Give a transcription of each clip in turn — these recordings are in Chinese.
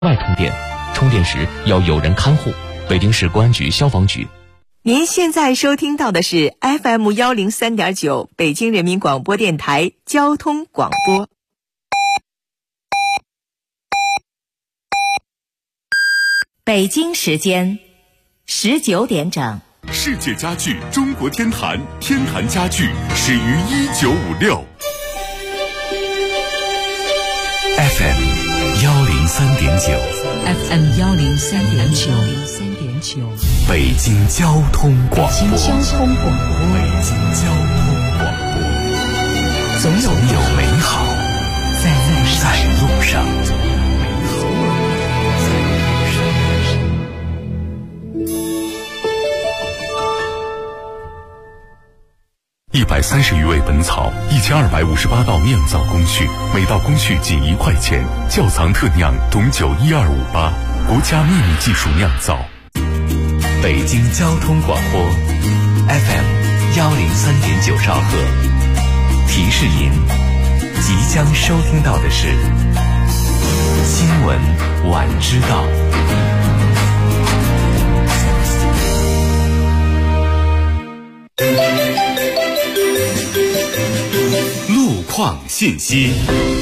外充电，充电时要有人看护。北京市公安局消防局。 您现在收听到的是 FM103.9 北京人民广播电台交通广播。北京时间19点整。 世界家具中国天坛，天坛家具始于1956。 FM 103.9， 北京交通广播，总有美好在路上。130余味本草，1258道酿造工序，每道工序仅1块钱。窖藏特酿董酒12588，国家秘密技术酿造。 北京交通广播 FM 103.9兆赫。提示您，即将收听到的是新闻晚知道。 路况信息。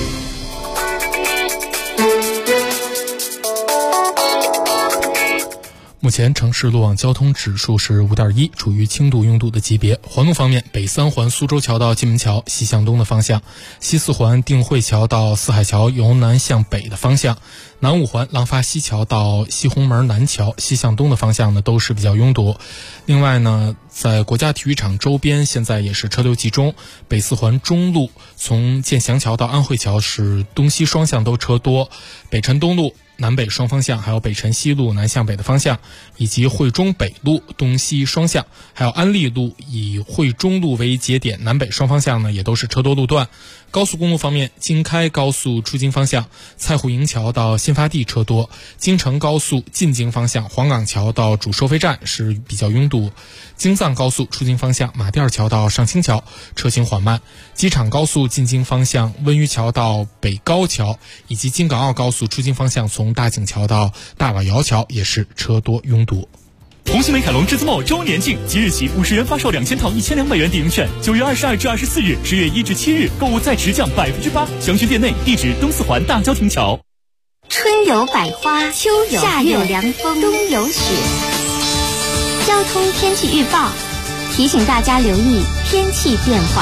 目前城市路网交通指数是 5.1， 处于轻度拥堵的级别。环路方面，北三环苏州桥到蓟门桥西向东的方向，西四环定慧桥到四海桥由南向北的方向，南五环廊坊西桥到西红门南桥西向东的方向呢都是比较拥堵。另外呢，在国家体育场周边现在也是车流集中，北四环中路从建祥桥到安慧桥是东西双向都车多，北辰东路南北双方向，还有北辰西路南向北的方向，以及汇中北路东西双向，还有安利路以汇中路为节点，南北双方向呢也都是车多路段。高速公路方面，京开高速出京方向蔡户营桥到新发地车多，京承高速进京方向黄岗桥到主收费站是比较拥堵，京藏高速出京方向马甸桥到上清桥车行缓慢，机场高速进京方向温榆桥到北高桥，以及京港澳高速出京方向从大井桥到大瓦窑桥也是车多拥堵。 红星美凯龙至尊茂周年庆，即日起50元发售2000套1200元抵用券，9月22至24日，10月1至7日购物再直降8%，详询店内，地址东四环大郊亭桥。 春有百花，秋有夏有凉风，冬有雪。交通天气预报提醒大家留意天气变化。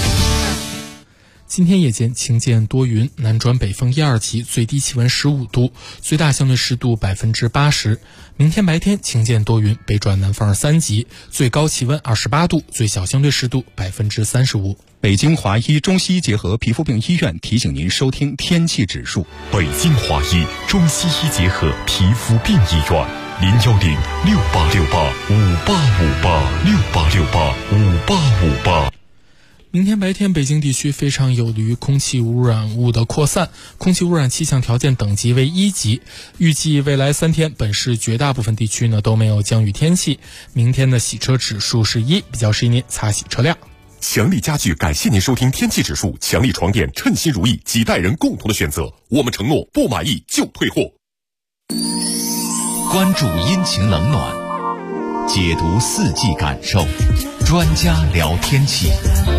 今天夜间晴间多云，南转北风1、2级，最低气温15度，最大相对湿度80%。明天白天晴间多云，北转南风3级，最高气温28度，最小相对湿度35%。 北京华医中西医结合皮肤病医院提醒您收听天气指数。 北京华医中西医结合皮肤病医院，0106868585858，68685858。 明天白天，北京地区非常有利于空气污染物的扩散，空气污染气象条件等级为1级。预计未来3天，本市绝大部分地区呢都没有降雨天气。明天的洗车指数是1，比较适宜您擦洗车辆。 强力家具感谢您收听天气指数，强力床垫称心如意，几代人共同的选择。我们承诺不满意就退货。 关注阴晴冷暖，解读四季感受，专家聊天气。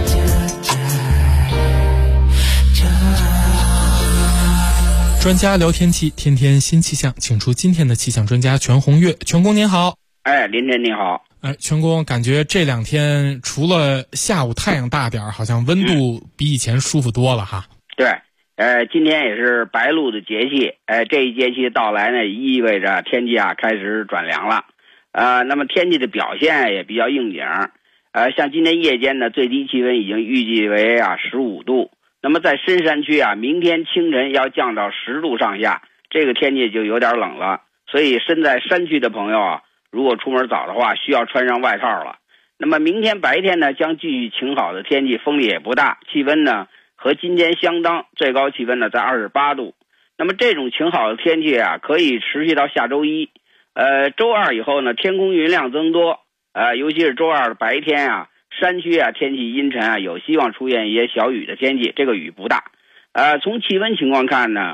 专家聊天气，天天新气象，请出今天的气象专家全红月。全工您好。 林晨你好。 全工，感觉这2天除了下午太阳大点，好像温度比以前舒服多了哈。 对，今天也是白露的节气，这一节气到来呢，意味着天气开始转凉了。那么天气的表现也比较应景。像今天夜间呢，最低气温已经预计为15度。那么在深山区明天清晨要降到10度上下，这个天气就有点冷了。所以身在山区的朋友如果出门早的话，需要穿上外套了。那么明天白天呢，将继续晴好的天气，风力也不大，气温呢和今天相当，最高气温呢在28度。那么这种晴好的天气可以持续到下周一。周二以后呢，天空云量增多，尤其是周二的白天山区天气阴沉有希望出现一些小雨的天气，这个雨不大。从气温情况看呢，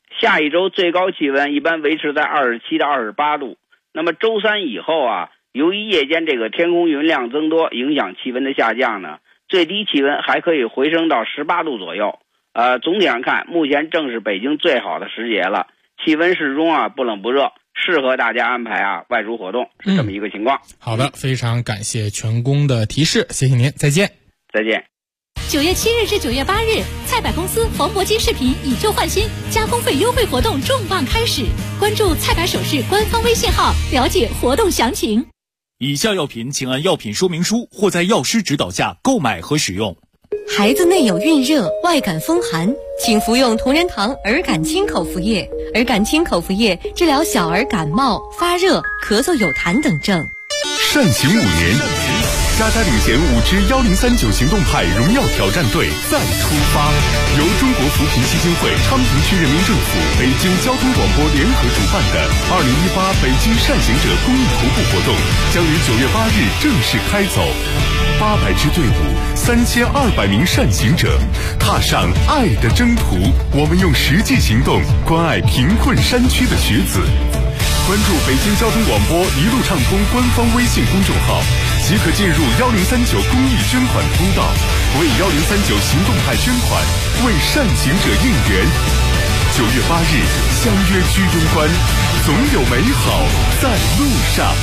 下一周最高气温一般维持在27到28度。那么周三以后啊，由于夜间这个天空云量增多，影响气温的下降呢，最低气温还可以回升到18度左右。总体上看，目前正是北京最好的时节了，气温适中啊，不冷不热，适合大家安排啊外出活动，是这么一个情况。 好的，非常感谢全工的提示，谢谢您，再见。 再见。 9月7日至9月8日，菜百公司黄铂金饰品以旧换新加工费优惠活动重磅开始，关注菜百首饰官方微信号了解活动详情。 以下药品请按药品说明书或在药师指导下购买和使用。 孩子内有孕热、外感风寒，请服用同仁堂儿感清口服液。儿感清口服液治疗小儿感冒、发热、咳嗽有痰等症。 善行5年，家家领衔5支1039行动派荣耀挑战队再出发。由中国扶贫基金会、昌平区人民政府、北京交通广播联合主办的2018北京善行者公益徒步活动将于9月8日正式开走。800支队伍，3200名善行者，踏上爱的征途。我们用实际行动关爱贫困山区的学子。关注北京交通广播一路畅通官方微信公众号，即可进入1039公益捐款通道，为1039行动派捐款，为善行者应援。9月8日相约居庸关，总有美好在路上。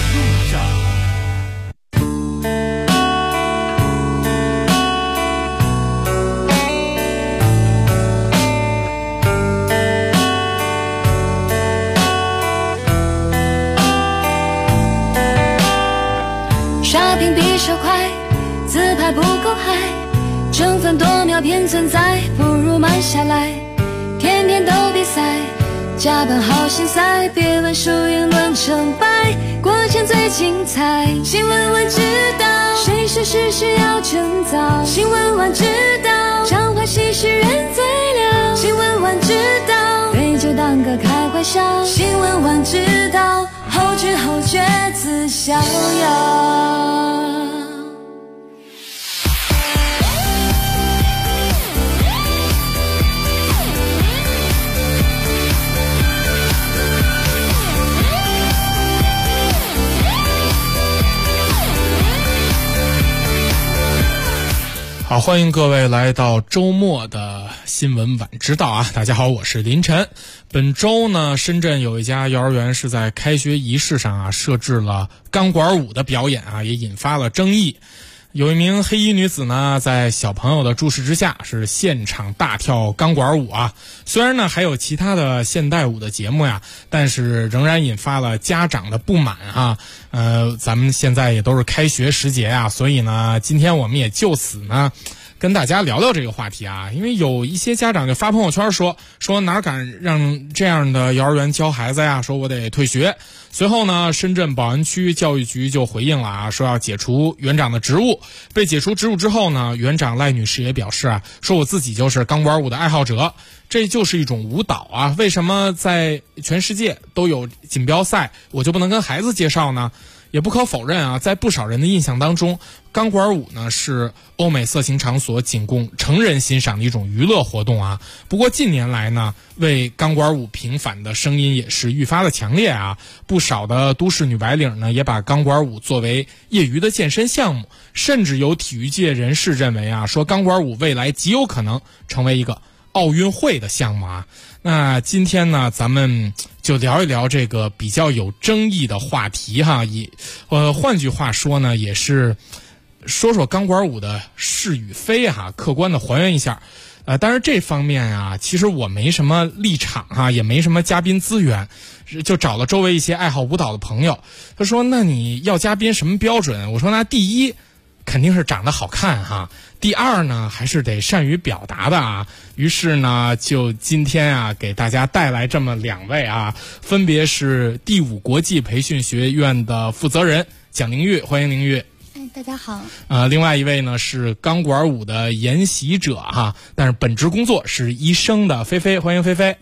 刷屏比手快，自拍不够嗨，争分夺秒偏存在，不如慢下来。天天都比赛，加班好心塞，别问输赢论成败，过程最精彩。新闻晚知道，谁是事需要趁早。新闻晚知道，常怀喜事人最了。新闻晚知道，对酒当歌开怀笑。新闻晚知道，后知后觉自逍遥。 好，欢迎各位来到周末的新闻晚知道啊！大家好，我是林晨。本周呢，深圳有一家幼儿园是在开学仪式上啊设置了钢管舞的表演啊，也引发了争议。有一名黑衣女子呢，在小朋友的注视之下是现场大跳钢管舞啊。虽然呢还有其他的现代舞的节目呀，但是仍然引发了家长的不满啊。咱们现在也都是开学时节啊，所以呢，今天我们也就此呢跟大家聊聊这个话题啊。因为有一些家长就发朋友圈说哪敢让这样的幼儿园教孩子呀，说我得退学。随后呢，深圳宝安区教育局就回应了啊，说要解除园长的职务。被解除职务之后呢，园长赖女士也表示啊，说我自己就是钢管舞的爱好者，这就是一种舞蹈啊，为什么在全世界都有锦标赛，我就不能跟孩子介绍呢？也不可否认啊，在不少人的印象当中，钢管舞呢是欧美色情场所仅供成人欣赏的一种娱乐活动啊。不过近年来呢，为钢管舞平反的声音也是愈发的强烈啊。不少的都市女白领呢，也把钢管舞作为业余的健身项目，甚至有体育界人士认为啊，说钢管舞未来极有可能成为一个奥运会的项目啊。那今天呢，咱们就聊一聊这个比较有争议的话题哈。换句话说呢，也是说说钢管舞的是与非哈，客观的还原一下。但是这方面啊，其实我没什么立场哈，也没什么嘉宾资源，就找了周围一些爱好舞蹈的朋友。他说：“那你要嘉宾什么标准？”我说：“那第一肯定是长得好看哈，第二呢还是得善于表达的啊。”于是呢，就今天啊给大家带来这么2位啊，分别是第5国际培训学院的负责人蒋玲玉，欢迎玲玉。 大家好。 另外一位呢是钢管舞的研习者哈，但是本职工作是医生的菲菲，欢迎菲菲。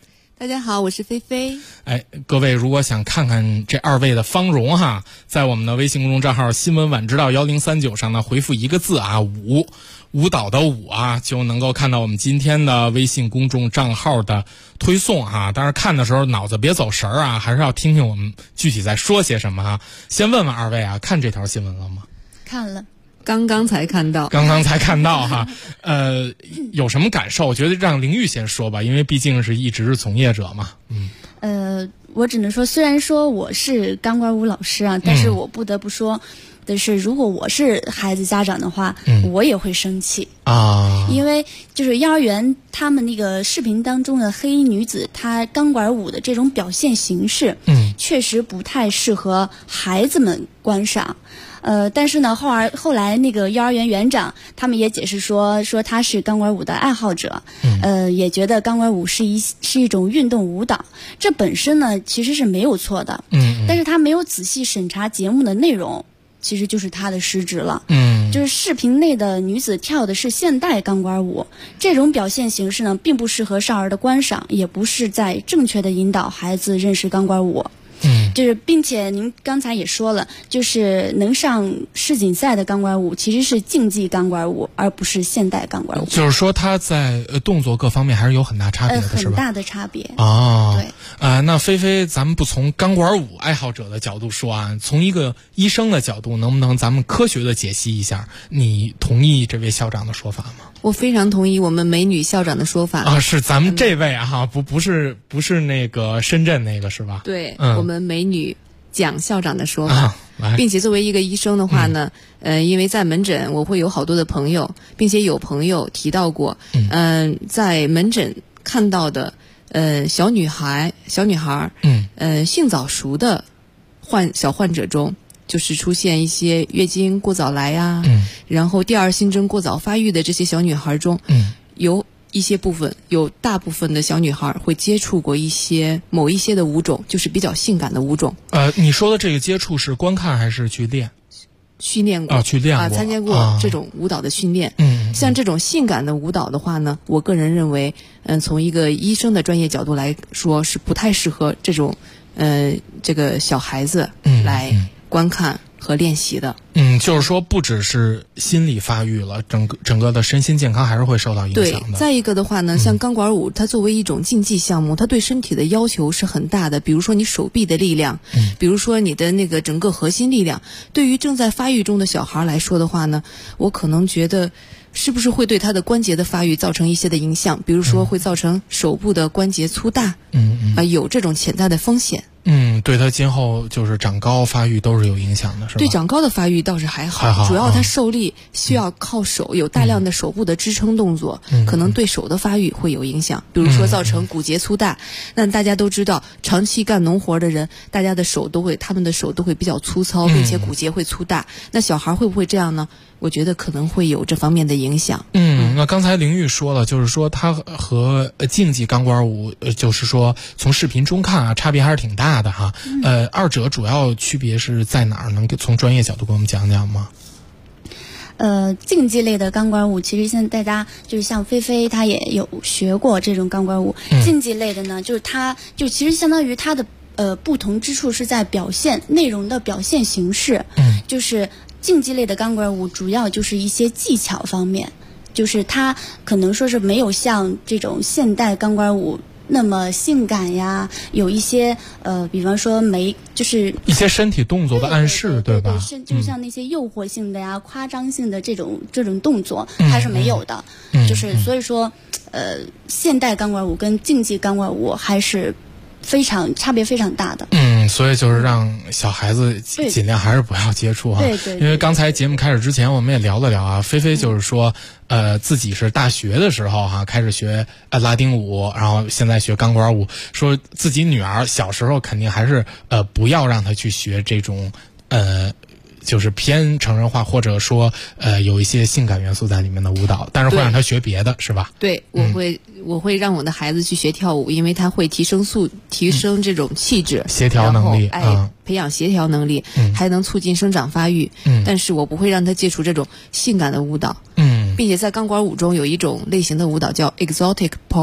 大家好，我是菲菲。 各位如果想看看这二位的芳容哈，在我们的微信公众账号新闻晚知道1039上呢，回复一个字啊，舞蹈的舞啊，就能够看到我们今天的微信公众账号的推送啊。但是看的时候脑子别走神啊，还是要听听我们具体在说些什么啊。先问问二位啊，看这条新闻了吗？ 看了。刚刚才看到哈，有什么感受？我觉得让凌玉先说吧，因为毕竟是一直是从业者嘛。 我只能说，虽然说我是钢管舞老师啊，但是我不得不说的是，如果我是孩子家长的话，我也会生气啊，因为就是幼儿园他们那个视频当中的黑衣女子，她钢管舞的这种表现形式，确实不太适合孩子们观赏。但是呢，后来那个幼儿园园长他们也解释说他是钢管舞的爱好者，也觉得钢管舞是一种运动舞蹈，这本身呢其实是没有错的，但是他没有仔细审查节目的内容，其实就是他的失职了。就是视频内的女子跳的是现代钢管舞，这种表现形式呢并不适合少儿的观赏，也不是在正确的引导孩子认识钢管舞。就是并且您刚才也说了，就是能上世锦赛的钢管舞其实是竞技钢管舞，而不是现代钢管舞。 就是说它在动作各方面还是有很大差别的，是吧？ 很大的差别。 对。那菲菲，咱们不从钢管舞爱好者的角度说啊，从一个医生的角度，能不能咱们科学的解析一下？你同意这位校长的说法吗？ 我非常同意我们美女校长的说法啊，是咱们这位啊，不是那个深圳那个是吧？ 对，我们美女蒋校长的说法，并且作为一个医生的话呢，因为在门诊我会有好多的朋友，并且有朋友提到过，在门诊看到的小女孩，性早熟的小患者中。就是出现一些月经过早来呀，然后第二性征过早发育的这些小女孩中，有大部分的小女孩会接触过某一些的舞种，就是比较性感的舞种。 你说的这个接触是观看还是去练？ 训练过参加过这种舞蹈的训练。像这种性感的舞蹈的话呢，我个人认为，从一个医生的专业角度来说，是不太适合这种这个小孩子来观看和练习的。 就是说不只是心理发育了，整个的身心健康还是会受到影响的。 对，再一个的话呢，像钢管舞它作为一种竞技项目，它对身体的要求是很大的，比如说你手臂的力量，比如说你的那个整个核心力量，对于正在发育中的小孩来说的话呢，我可能觉得是不是会对他的关节的发育造成一些的影响，比如说会造成手部的关节粗大，有这种潜在的风险。 对他今后就是长高发育都是有影响的，是吧？ 对长高的发育倒是还好，主要他受力需要靠手，有大量的手部的支撑动作，可能对手的发育会有影响，比如说造成骨节粗大。那大家都知道，长期干农活的人，他们的手都会比较粗糙，并且骨节会粗大。那小孩会不会这样呢？我觉得可能会有这方面的影响。 那刚才凌玉说了，就是说他和竞技钢管舞，就是说从视频中看啊，差别还是挺大的哈。二者主要区别是在哪儿？能从专业角度给我们讲讲吗？ 竞技类的钢管舞，其实现在大家就是像菲菲，她也有学过这种钢管舞。竞技类的呢，就是其实相当于它的不同之处是在内容的表现形式。就是竞技类的钢管舞主要就是一些技巧方面，就是它可能说是没有像这种现代钢管舞那么性感呀，有一些比方说就是一些身体动作的暗示，对吧？ 就像那些诱惑性的呀、夸张性的这种动作，它是没有的。就是所以说，现代钢管舞跟竞技钢管舞还是差别非常大的。 所以就是让小孩子尽量还是不要接触啊。 对。 因为刚才节目开始之前，我们也聊了聊啊，菲菲就是说，自己是大学的时候开始学拉丁舞，然后现在学钢管舞，说自己女儿小时候肯定还是不要让她去学这种就是偏成人化，或者说有一些性感元素在里面的舞蹈，但是会让她学别的，是吧？ 对，我会让我的孩子去学跳舞，因为他会提升这种气质、 协调能力， 培养协调能力，还能促进生长发育。但是我不会让他接触这种性感的舞蹈。并且在钢管舞中有一种类型的舞蹈叫 exotic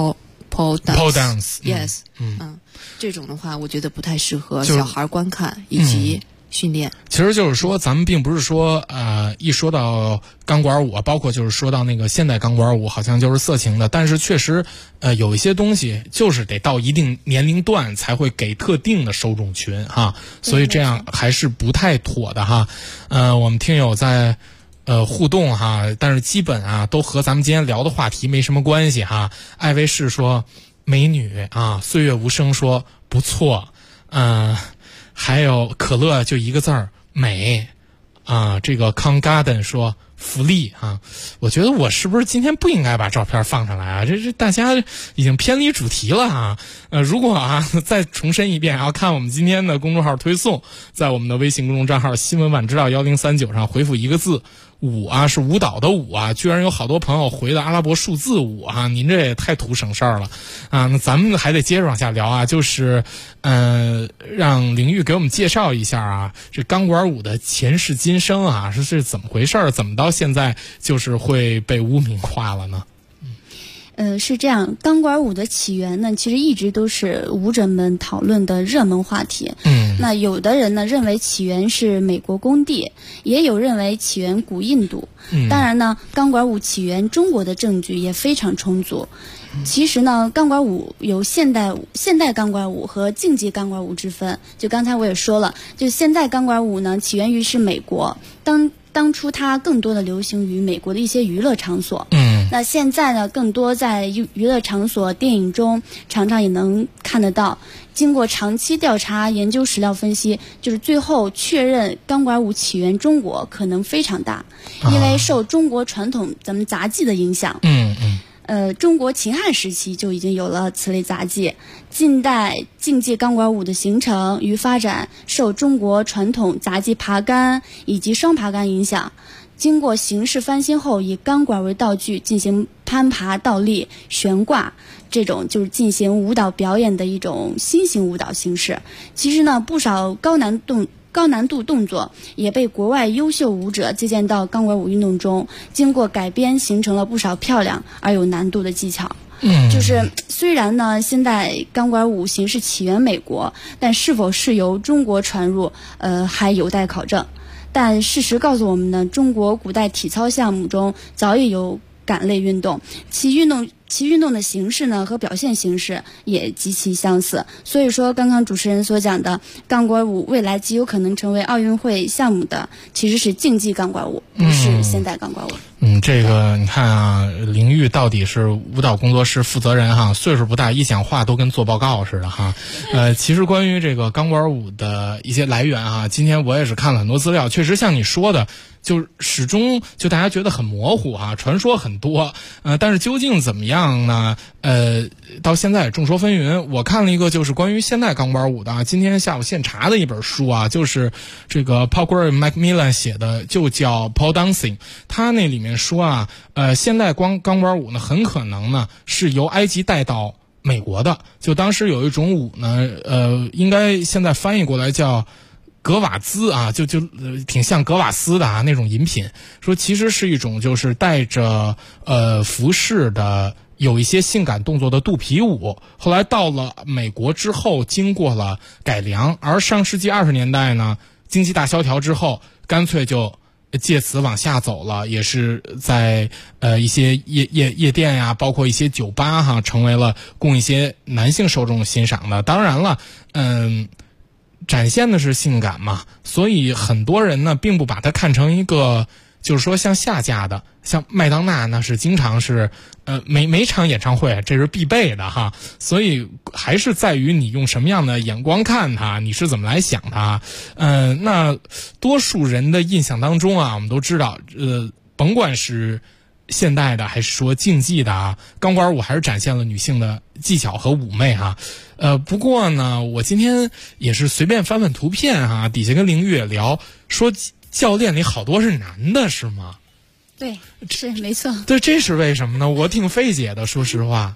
pole dance，yes， 这种的话，我觉得不太适合小孩观看以及训练。 其实就是说，咱们并不是说一说到钢管舞，包括就是说到那个现代钢管舞，好像就是色情的。但是确实，有一些东西就是得到一定年龄段才会给特定的受众群哈，所以这样还是不太妥的哈。我们听友在互动哈，但是基本都和咱们今天聊的话题没什么关系哈。艾薇士说美女岁月无声说不错，还有可乐就一个字儿美这个康 garden 说福利我觉得我是不是今天不应该把照片放上来这大家已经偏离主题了如果再重申一遍看我们今天的公众号推送，在我们的微信公众账号新闻晚知道1039上回复一个字舞是舞蹈的舞居然有好多朋友回的阿拉伯数字舞您这也太图省事儿了那咱们还得接着往下聊就是让凌玉给我们介绍一下这钢管舞的前世今生是怎么回事，怎么到现在就是会被污名化了呢？ 是这样，钢管舞的起源呢，其实一直都是舞者们讨论的热门话题。那有的人呢认为起源是美国工地，也有认为起源古印度。当然呢，钢管舞起源中国的证据也非常充足。其实呢，钢管舞有现代钢管舞和竞技钢管舞之分。就刚才我也说了，就现代钢管舞呢，起源于是美国，当初它更多的流行于美国的一些娱乐场所。那现在呢，更多在娱乐场所、电影中常常也能看得到。经过长期调查、研究、史料分析，就是最后确认钢管舞起源中国可能非常大，因为受中国传统咱们杂技的影响。中国秦汉时期就已经有了此类杂技。近代竞技钢管舞的形成与发展受中国传统杂技爬杆以及双爬杆影响，经过形式翻新后，以钢管为道具进行攀爬、倒立、悬挂，这种就是进行舞蹈表演的一种新型舞蹈形式。其实呢，不少高难度动作也被国外优秀舞者借鉴到钢管舞运动中，经过改编形成了不少漂亮而有难度的技巧。就是虽然呢，现代钢管舞形式起源美国，但是否是由中国传入，还有待考证。但事实告诉我们呢，中国古代体操项目中早已有杆类运动，其运动的形式呢和表现形式也极其相似。所以说，刚刚主持人所讲的钢管舞未来极有可能成为奥运会项目的，其实是竞技钢管舞，不是现代钢管舞。 这个你看凌玉到底是舞蹈工作室负责人岁数不大，一讲话都跟做报告似的其实关于这个钢管舞的一些来源今天我也是看了很多资料，确实像你说的，就始终就大家觉得很模糊传说很多但是究竟怎么样呢？到现在众说纷纭。我看了一个就是关于现代钢管舞的今天下午现查的一本书就是这个 Paul Gray Macmillan 写的，就叫 Pole Dancing。他那里面说现代钢管舞呢，很可能呢是由埃及带到美国的。就当时有一种舞呢，应该现在翻译过来叫格瓦兹就挺像格瓦斯的那种饮品，说其实是一种就是带着服饰的有一些性感动作的肚皮舞，后来到了美国之后经过了改良，而上世纪20年代呢，经济大萧条之后干脆就借此往下走了，也是在一些夜店呀，包括一些酒吧成为了供一些男性受众欣赏的。当然了展现的是性感嘛，所以很多人呢并不把它看成一个就是说像下架的，像麦当娜那是经常是每场演唱会这是必备的所以还是在于你用什么样的眼光看它，你是怎么来想它。那多数人的印象当中我们都知道甭管是现代的还是说竞技的钢管舞还是展现了女性的技巧和妩媚不过呢，我今天也是随便翻翻图片底下跟凌玉也聊，说教练里好多是男的是吗？ 对，是没错。 对，这是为什么呢？我挺费解的，说实话。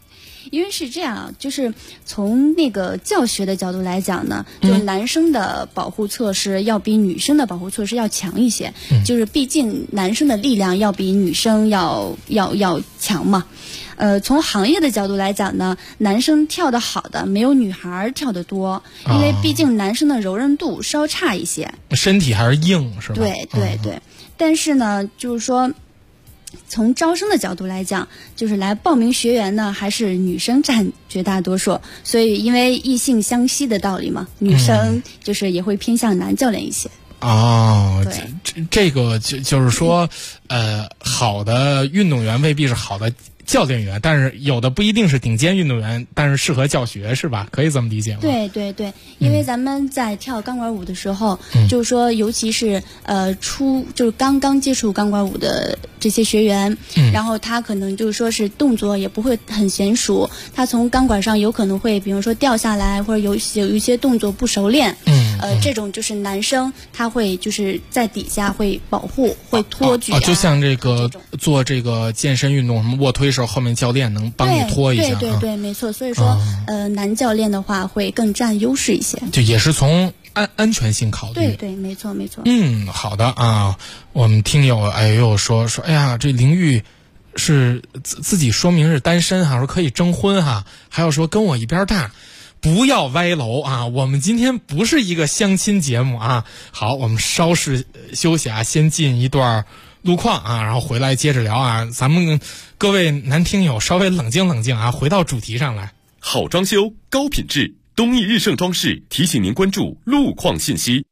因为是这样，就是从那个教学的角度来讲呢，就男生的保护措施要比女生的保护措施要强一些，就是毕竟男生的力量要比女生要强嘛。从行业的角度来讲呢，男生跳得好的没有女孩跳得多，因为毕竟男生的柔韧度稍差一些， 身体还是硬，是吧？ 对对对。但是呢，就是说，从招生的角度来讲，就是来报名学员呢，还是女生占绝大多数。所以，因为异性相吸的道理嘛，女生就是也会偏向男教练一些。 哦，这个就是说，好的运动员未必是好的教练员，但是有的不一定是顶尖运动员，但是适合教学，是吧？可以这么理解吗？ 对对对，因为咱们在跳钢管舞的时候，就是说，尤其是就是刚刚接触钢管舞的这些学员，然后他可能就是说是动作也不会很娴熟，他从钢管上有可能会，比如说掉下来，或者有一些动作不熟练，这种就是男生他会就是在底下会保护，会托举就像这个做这个健身运动，什么卧推时候后面教练能帮你托一下， 对对对，没错。所以说，男教练的话会更占优势一些， 就也是从安全性考虑。 对对，没错没错。 好的啊，我们听友又说，哎呀，这凌玉是自己说明是单身哈，说可以征婚哈，还要说跟我一边大。不要歪楼啊！我们今天不是一个相亲节目啊。好，我们稍事休息啊，先进一段路况啊，然后回来接着聊啊。咱们各位男听友稍微冷静冷静啊，回到主题上来。 好装修，高品质，东义日盛装饰提醒您关注路况信息。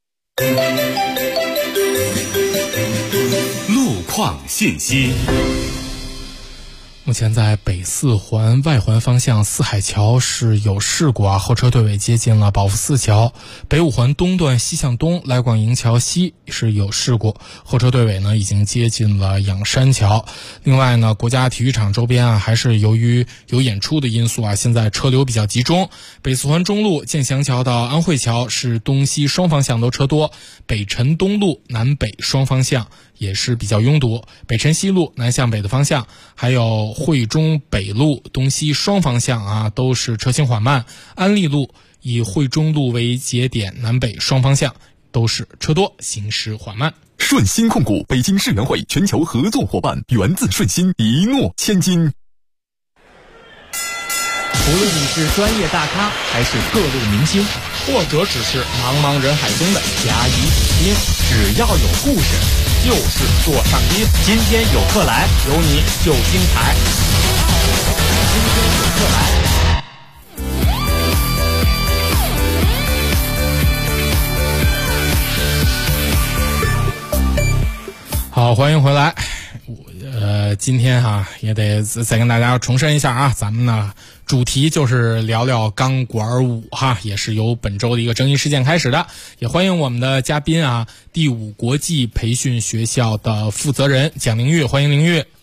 路况信息。 目前在北四环外环方向四海桥是有事故啊，后车队尾接近了保福寺桥。北五环东段西向东来广营桥西是有事故，后车队尾呢已经接近了仰山桥。另外呢，国家体育场周边啊，还是由于有演出的因素啊，现在车流比较集中。北四环中路建祥桥到安慧桥是东西双方向都车多，北辰东路南北双方向也是比较拥堵，北辰西路南向北的方向，还有惠中北路东西双方向啊，都是车行缓慢。安利路以惠中路为节点，南北双方向都是车多，行驶缓慢。 顺鑫控股北京世园会全球合作伙伴，源自顺鑫，一诺千金。 无论你是专业大咖还是各路明星，或者只是茫茫人海中的甲乙丙丁，只要有故事就是座上宾。今天有客来，有你就精彩。今天有客来。 好，欢迎回来。今天也得再跟大家重申一下啊，咱们呢主题就是聊聊钢管舞也是由本周的一个争议事件开始的。也欢迎我们的嘉宾啊，第五国际培训学校的负责人蒋凌玉，欢迎凌玉。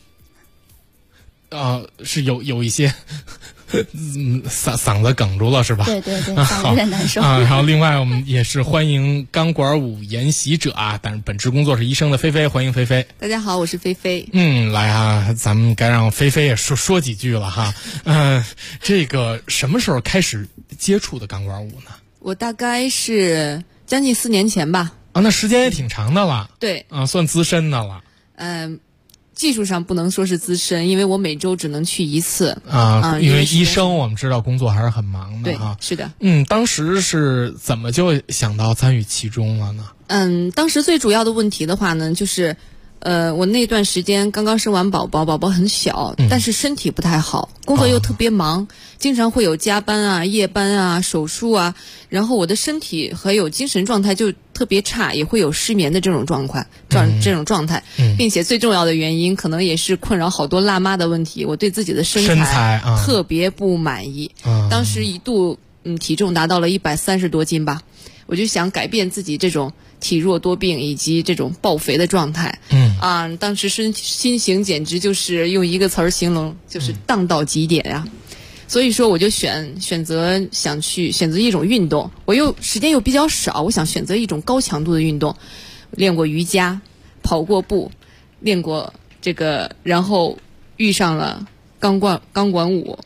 是有一些嗓子哽住了是吧？ 对对对，嗓子有点难受啊。然后另外我们也是欢迎钢管舞研习者啊，但是本职工作是医生的菲菲，欢迎菲菲。 大家好，我是菲菲。 来啊，咱们该让菲菲也说几句了哈。这个什么时候开始接触的钢管舞呢？ 我大概是将近4年前吧。 那时间也挺长的了。 对。 算资深的了。 技术上不能说是资深，因为我每周只能去1次因为医生我们知道工作还是很忙的对，是的。 当时是怎么就想到参与其中了呢？ 当时最主要的问题的话呢，就是我那段时间刚刚生完宝宝，宝宝很小，但是身体不太好，工作又特别忙，经常会有加班啊、夜班啊、手术啊，然后我的身体还有精神状态就特别差，也会有失眠的这种状态，并且最重要的原因可能也是困扰好多辣妈的问题，我对自己的身材特别不满意。当时一度体重达到了130多斤吧，我就想改变自己这种体弱多病以及这种暴肥的状态。当时心情简直就是用一个词儿形容，就是荡到极点啊。所以说我就选择一种运动，时间又比较少，我想选择一种高强度的运动，练过瑜伽，跑过步，练过这个，然后遇上了钢管舞，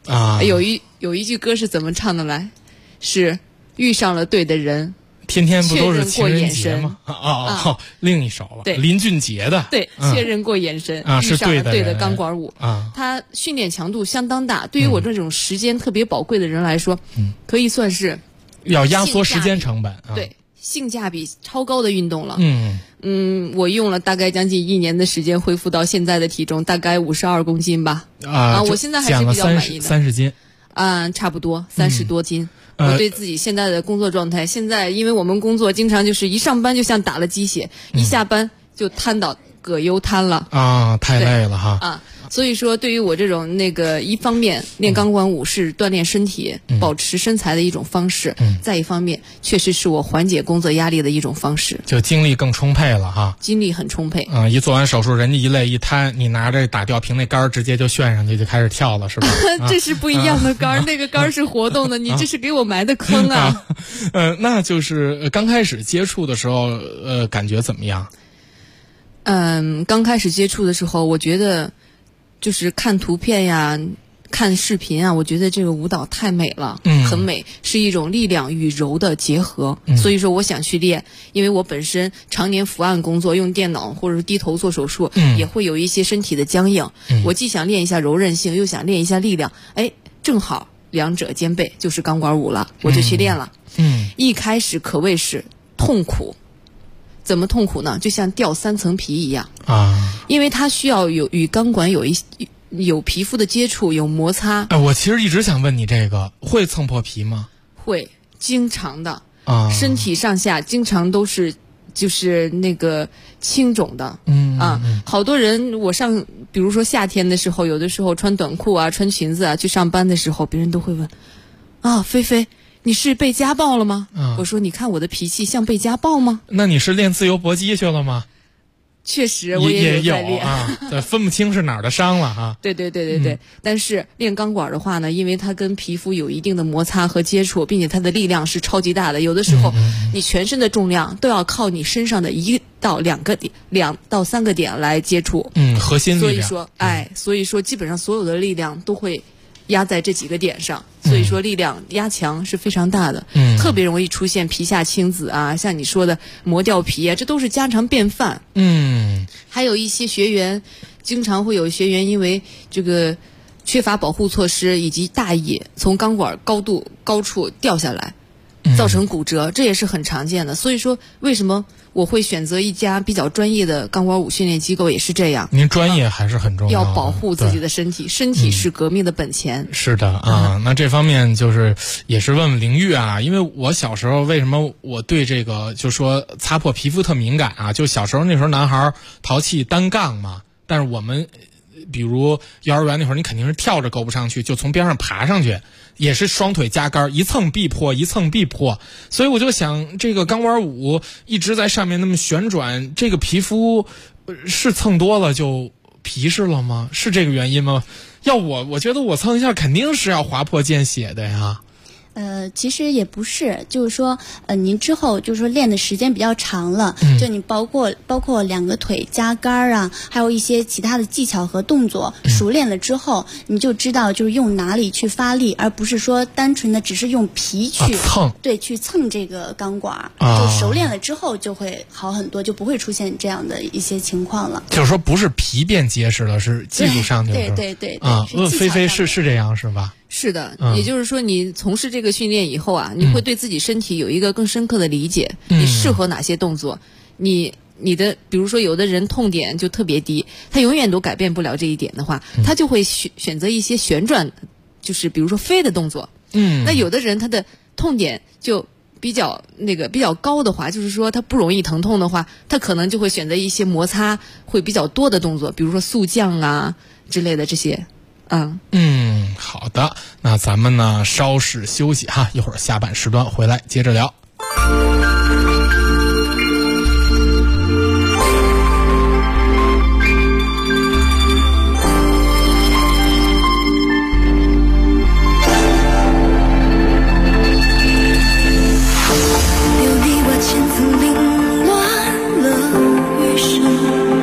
啊。有一句歌是怎么唱的来？是遇上了对的人。 天天不都是情人节吗？另一首了， 对， 林俊杰的， 对，确认过眼神啊， 是对的钢管舞啊。 它训练强度相当大，对于我这种时间特别宝贵的人来说，可以算是要压缩时间成本， 对，性价比超高的运动了。 我用了大概将近1年的时间恢复到现在的体重，大概52公斤吧。我现在还是比较满意的 ，30斤， 差不多30多斤。我对自己现在的工作状态，现在因为我们工作经常就是一上班就像打了鸡血，一下班就瘫倒葛优瘫了啊，太累了哈所以说对于我这种一方面练钢管舞是锻炼身体、保持身材的一种方式，再一方面确实是我缓解工作压力的一种方式， 就精力更充沛了哈， 精力很充沛一做完手术人家一累一瘫，你拿着打吊瓶那杆直接就旋上去就开始跳了是吧这是不一样的杆那个杆是活动的你这是给我埋的坑啊那就是刚开始接触的时候感觉怎么样？ 刚开始接触的时候我觉得就是看图片呀看视频啊，我觉得这个舞蹈太美了，很美，是一种力量与柔的结合，所以说我想去练，因为我本身常年伏案工作，用电脑或者是低头做手术，也会有一些身体的僵硬，我既想练一下柔韧性，又想练一下力量，正好两者兼备，就是钢管舞了，我就去练了。一开始可谓是痛苦，怎么痛苦呢？就像掉3层皮一样因为它需要与钢管有皮肤的接触，有摩擦。 我其实一直想问你这个，会蹭破皮吗？ 会，经常的身体上下经常都是就是那个青肿的好多人比如说夏天的时候，有的时候穿短裤啊穿裙子啊去上班的时候，别人都会问菲菲你是被家暴了吗？我说你看我的脾气像被家暴吗？ 那你是练自由搏击去了吗？ 确实我也有在练对，分不清是哪儿的伤了对但是练钢管的话呢，因为它跟皮肤有一定的摩擦和接触，并且它的力量是超级大的，有的时候你全身的重量都要靠你身上的1到2个点，2到3个点来接触核心力量。 所以说基本上所有的力量都会压在这几个点上，所以说力量压强是非常大的，特别容易出现皮下青紫啊，像你说的磨掉皮啊，这都是家常便饭。还有一些学员，经常会有学员因为这个缺乏保护措施以及大意，从钢管高处掉下来，造成骨折，这也是很常见的。所以说为什么我会选择一家比较专业的钢管舞训练机构，也是这样。 您专业还是很重要的， 要保护自己的身体，身体是革命的本钱。 是的那这方面就是也是问问玲玉因为我小时候为什么我对这个就说擦破皮肤特敏感就小时候那时候男孩淘气单杠嘛，但是我们比如幼儿园那会儿，你肯定是跳着够不上去，就从边上爬上去，也是双腿加杆，一蹭必破，一蹭必破。所以我就想，这个钢管舞一直在上面那么旋转，这个皮肤是蹭多了就皮实了吗？是这个原因吗？要我觉得我蹭一下肯定是要划破见血的呀。 其实也不是，就是说，您之后就是说练的时间比较长了，就你包括2个腿加杆啊，还有一些其他的技巧和动作熟练了之后，你就知道就是用哪里去发力，而不是说单纯的只是用皮去蹭， 对，去蹭这个钢管，就熟练了之后就会好很多，就不会出现这样的一些情况了。 就是说不是皮变结实了，是技术上就是对菲菲是这样是吧？ 是的，也就是说你从事这个训练以后你会对自己身体有一个更深刻的理解，你适合哪些动作，你的比如说有的人痛点就特别低，他永远都改变不了这一点的话，他就会选择一些旋转，就是比如说飞的动作。那有的人他的痛点就比较高的话，就是说他不容易疼痛的话，他可能就会选择一些摩擦会比较多的动作，比如说速降啊之类的这些。 好的，那咱们呢稍事休息一会儿下半时段回来接着聊。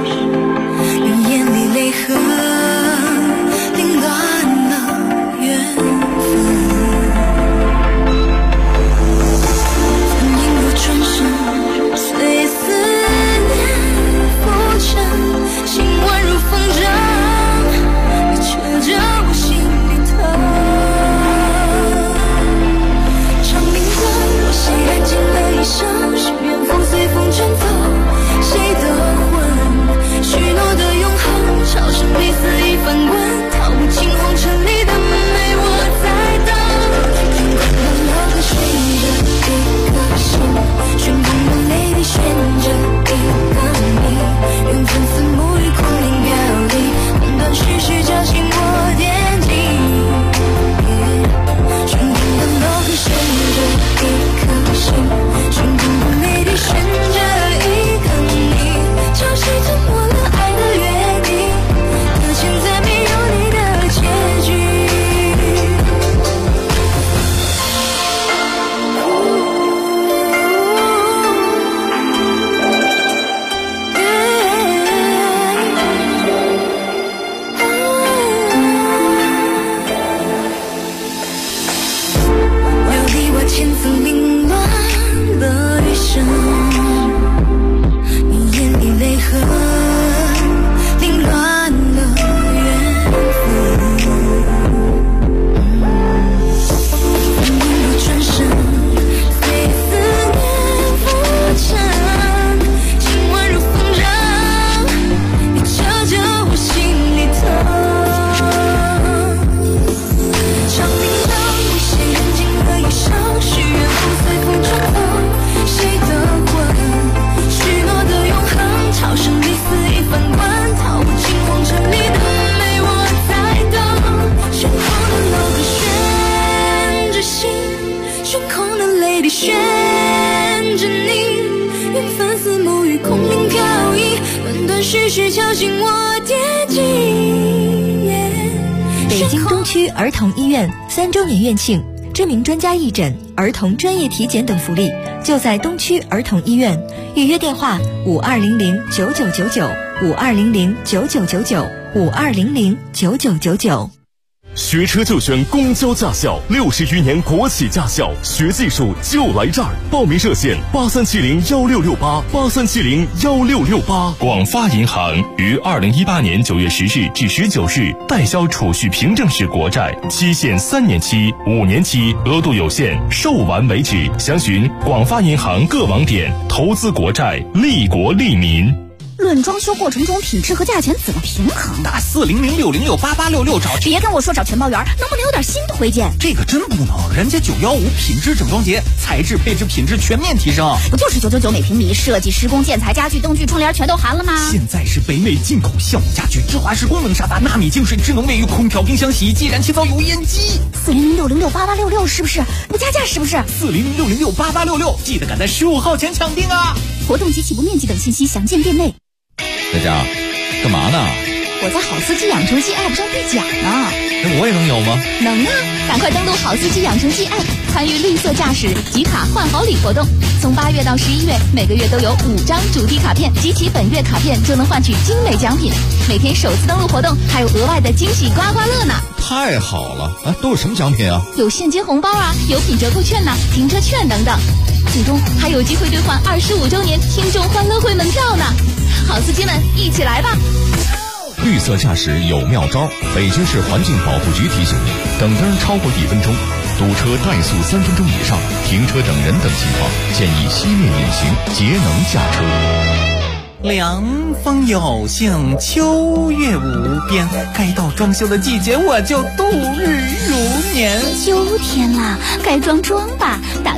用眼里泪痕凌乱了远于是敲醒我跌进北京东区儿童医院3周年院庆，知名专家义诊、儿童专业体检等福利，就在东区儿童医院。预约电话：52009999，52009999，52009999。 学车就选公交驾校，60余年国企驾校，学技术就来这儿。报名热线83701668，83701668。 广发银行于2018年9月10日至19日代销储蓄凭证式国债，期限3年期、5年期，额度有限，售完为止。详询广发银行各网点。投资国债，利国利民。 论装修过程中品质和价钱怎么平衡？ 打400606866找。 别跟我说找全包园，能不能有点新推荐？ 这个真不能，人家915品质整装节，材质配置品质全面提升。 不就是999每平米，设计、施工、建材、家具、灯具、窗帘全都含了吗？ 现在是北美进口橡木家具、芝华士功能沙发、纳米净水、智能卫浴、空调、冰箱、洗衣机、燃气灶、油烟机。 400606866是不是？不加价是不是 ？400606866，记得赶在15号前抢定啊！ 活动及起步面积等信息详见店内。 佳佳，干嘛呢？ 我在好司机养成记 App 上兑奖呢。 那我也能有吗？ 能啊！赶快登录好司机养成记 App， 参与绿色驾驶集卡换好礼活动。从8月到11月，每个月都有5张主题卡片，集齐本月卡片就能换取精美奖品。每天首次登录活动还有额外的惊喜刮刮乐呢！ 太好了！都有什么奖品啊？ 有现金红包啊，有品折扣券呐、停车券等等。最终还有机会兑换25周年听众欢乐会门票呢！好司机们，一起来吧！ 绿色驾驶有妙招，北京市环境保护局提醒您：等灯超过1分钟，堵车怠速3分钟以上，停车等人等情况，建议熄灭引擎，节能驾车。 凉风有幸，秋月无边，该到装修的季节，我就度日如年。 秋天了，该装吧，打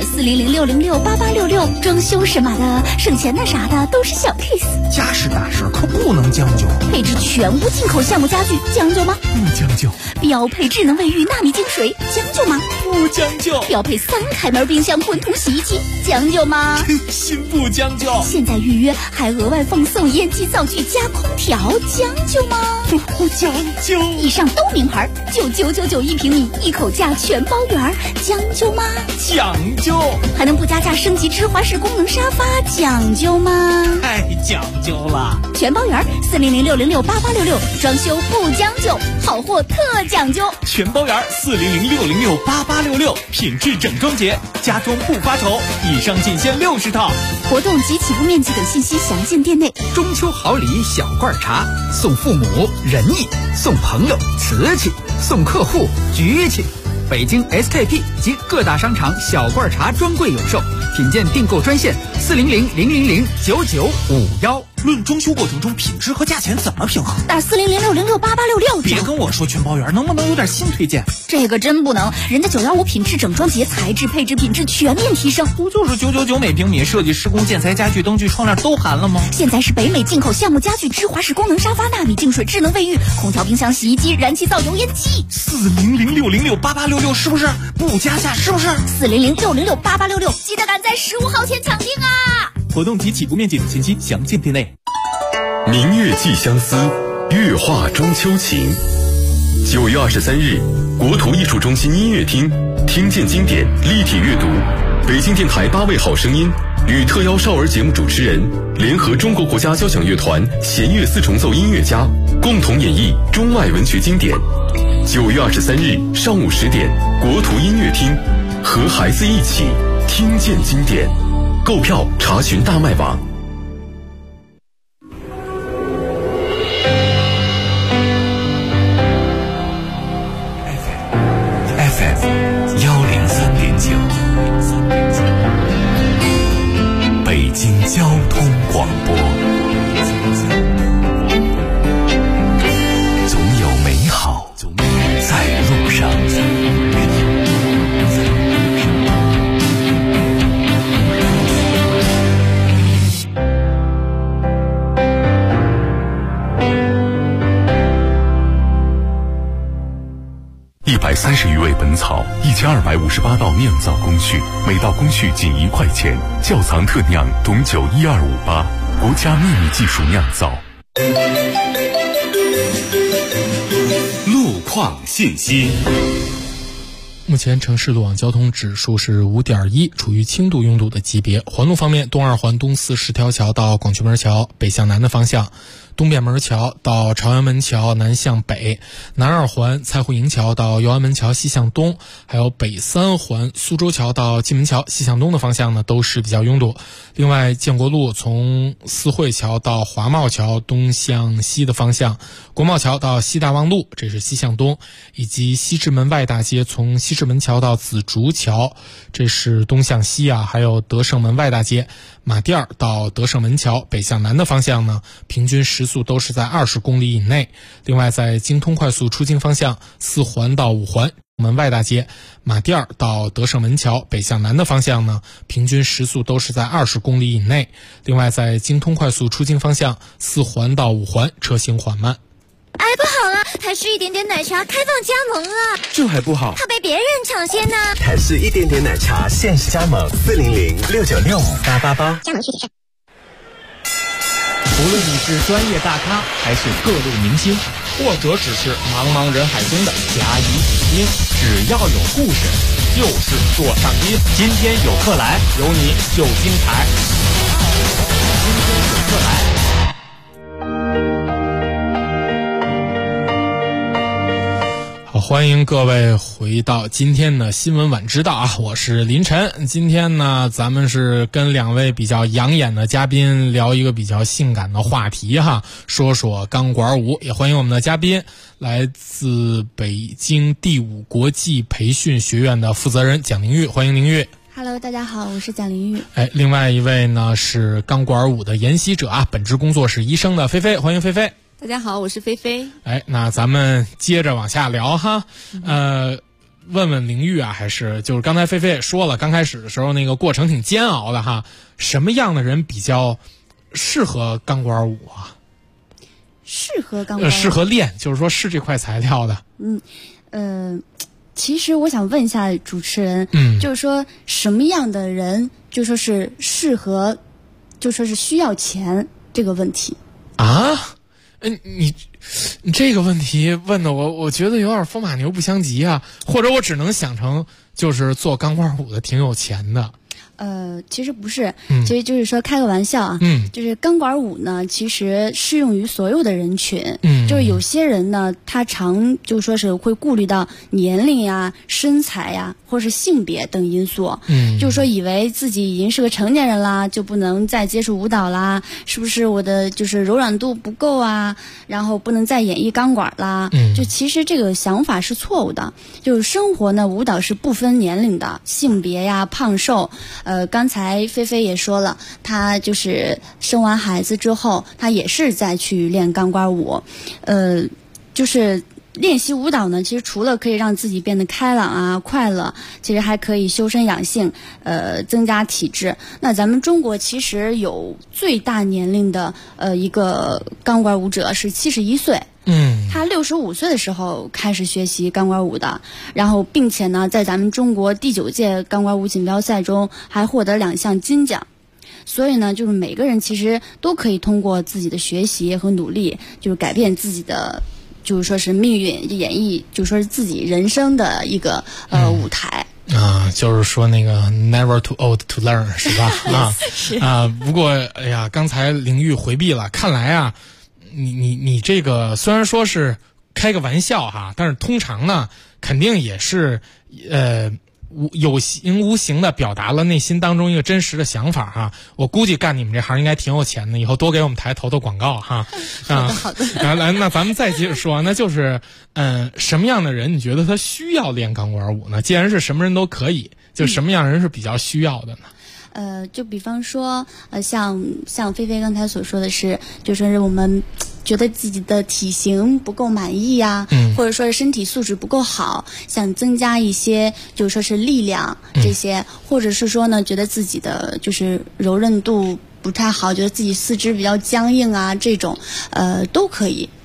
40060688866，装修什么的，省钱的啥的都是小 case。 家事大事可不能将就， 配置全屋进口橡木家具，将就吗？ 不将就。 标配智能卫浴纳米净水，将就吗？ 不将就。 标配3开门冰箱滚筒洗衣机，将就吗？ 心不将就。 现在预约还额外奉送烟机灶具加空调，将就吗？ 不将就。 以上都名牌，99991平米，一口价全包圆，将就吗？ 讲究。 还能不加价升级芝华士功能沙发，讲究吗？ 太讲究了。 全包圆，40060688866，装修不将就，好货特讲究。 全包圆，40060688866，品质整装节，家装不发愁。以上仅限60套。 活动及起步面积等信息详见店内。 中秋好礼小罐茶，送父母仁义，送朋友瓷器，送客户局气。北京 SKP 及各大商场小罐茶专柜有售，品鉴订购专线40000009951。 论装修过程中品质和价钱怎么平衡？ 打40060688866。 别跟我说全包圆，能不能有点新推荐？ 这个真不能，人家915品质整装节，材质配置品质全面提升。 不就是999每平米，设计施工建材家具灯具窗帘都含了吗？ 现在是北美进口橡木家具、芝华士功能沙发、纳米净水、智能卫浴、空调、冰箱、洗衣机、燃气灶、油烟机。 40060688866是不是？不加价是不是 ？40060688866，记得赶在15号前抢定啊！ 活动及起步面积等信息详见店内。 明月寄相思，月画中秋情。9月23日，国土艺术中心音乐厅，听见经典，立体阅读。北京电台8位好声音与特邀少儿节目主持人联合中国国家交响乐团弦乐4重奏音乐家，共同演绎中外文学经典。9月23日上午10点，国土音乐厅，和孩子一起听见经典。购票查询大麦网。 FM 103.9，北京交通广播，总有美好在路上。 130余味本草，1258道酿造工序，每道工序仅1块钱。窖藏特酿董酒12588，国家秘密技术酿造。 路况信息。 目前城市路网交通指数是5.1，处于轻度拥堵的级别。环路方面，东二环东四十条桥到广渠门桥北向南的方向，东便门桥到朝阳门桥南向北，南二环蔡户营桥到右安门桥西向东，还有北三环苏州桥到蓟门桥西向东的方向呢，都是比较拥堵。另外，建国路从四惠桥到华茂桥东向西的方向，国贸桥到西大望路这是西向东，以及西直门外大街从西直门桥到紫竹桥这是东向西啊，还有德胜门外大街马甸到德胜门桥北向南的方向呢，平均时速都是在20公里以内。另外，在京通快速出京方向4环到5环门外大街马甸到德胜门桥北向南的方向呢，平均时速都是在20公里以内。另外，在京通快速出京方向4环到5环车行缓慢。 哎，不好了，台式一点点奶茶开放加盟了， 这还不好， 怕被别人抢先呢。 台式一点点奶茶限时加盟400-696-5888， 加盟具体是。 无论你是专业大咖，还是各路明星，或者只是茫茫人海中的甲乙丙丁，只要有故事，就是座上宾。今天有客来，有你就精彩。今天有客来。 欢迎各位回到今天的新闻晚知道啊，我是林晨。今天呢，咱们是跟2位比较养眼的嘉宾聊一个比较性感的话题哈，说说钢管舞。也欢迎我们的嘉宾，来自北京第5国际培训学院的负责人蒋玲玉，欢迎玲玉。 Hello， 大家好，我是蒋玲玉。 另外一位呢是钢管舞的研习者啊，本职工作是医生的菲菲，欢迎菲菲。 大家好，我是菲菲。 那咱们接着往下聊哈，问问玲玉啊，还是就是刚才菲菲也说了，刚开始的时候那个过程挺煎熬的哈，什么样的人比较适合钢管舞啊？ 适合钢管舞？ 适合练，就是说是这块材料的。 其实我想问一下主持人，就是说什么样的人就说是适合，就说是需要钱这个问题啊？你这个问题问的我觉得有点风马牛不相及啊，或者我只能想成就是做钢管舞的挺有钱的。 其实不是，其实就是说开个玩笑啊，就是钢管舞呢，其实适用于所有的人群，就是有些人呢，他就说是会顾虑到年龄呀、身材呀，或是性别等因素，就是说以为自己已经是个成年人啦，就不能再接触舞蹈啦，是不是我的就是柔软度不够啊，然后不能再演绎钢管啦，就其实这个想法是错误的，就是生活呢，舞蹈是不分年龄的，性别呀、胖瘦。刚才菲菲也说了，她就是生完孩子之后，她也是再去练钢管舞。就是练习舞蹈呢，其实除了可以让自己变得开朗啊、快乐，其实还可以修身养性，增加体质。那咱们中国其实有最大年龄的一个钢管舞者是71岁。他65岁的时候开始学习钢管舞的，然后并且呢，在咱们中国第9届钢管舞锦标赛中还获得2项金奖。所以呢，就是每个人其实都可以通过自己的学习和努力，就是改变自己的，就是说是命运，演绎，就是说是自己人生的一个舞台。 就是说那个 never too old to learn 是吧？不过哎呀，刚才玲玉回避了，看来啊。你这个虽然说是开个玩笑哈，但是通常呢，肯定也是有形无形的表达了内心当中一个真实的想法哈。我估计干你们这行应该挺有钱的，以后多给我们台投广告哈。 好的。 来，那咱们再接着说，那就是什么样的人你觉得他需要练钢管舞呢？既然是什么人都可以，就什么样的人是比较需要的呢？ 就比方说，像菲菲刚才所说的是，就说是我们觉得自己的体型不够满意呀，或者说是身体素质不够好，想增加一些，就是说是力量这些，或者是说呢，觉得自己的就是柔韧度不太好，觉得自己四肢比较僵硬啊，这种都可以。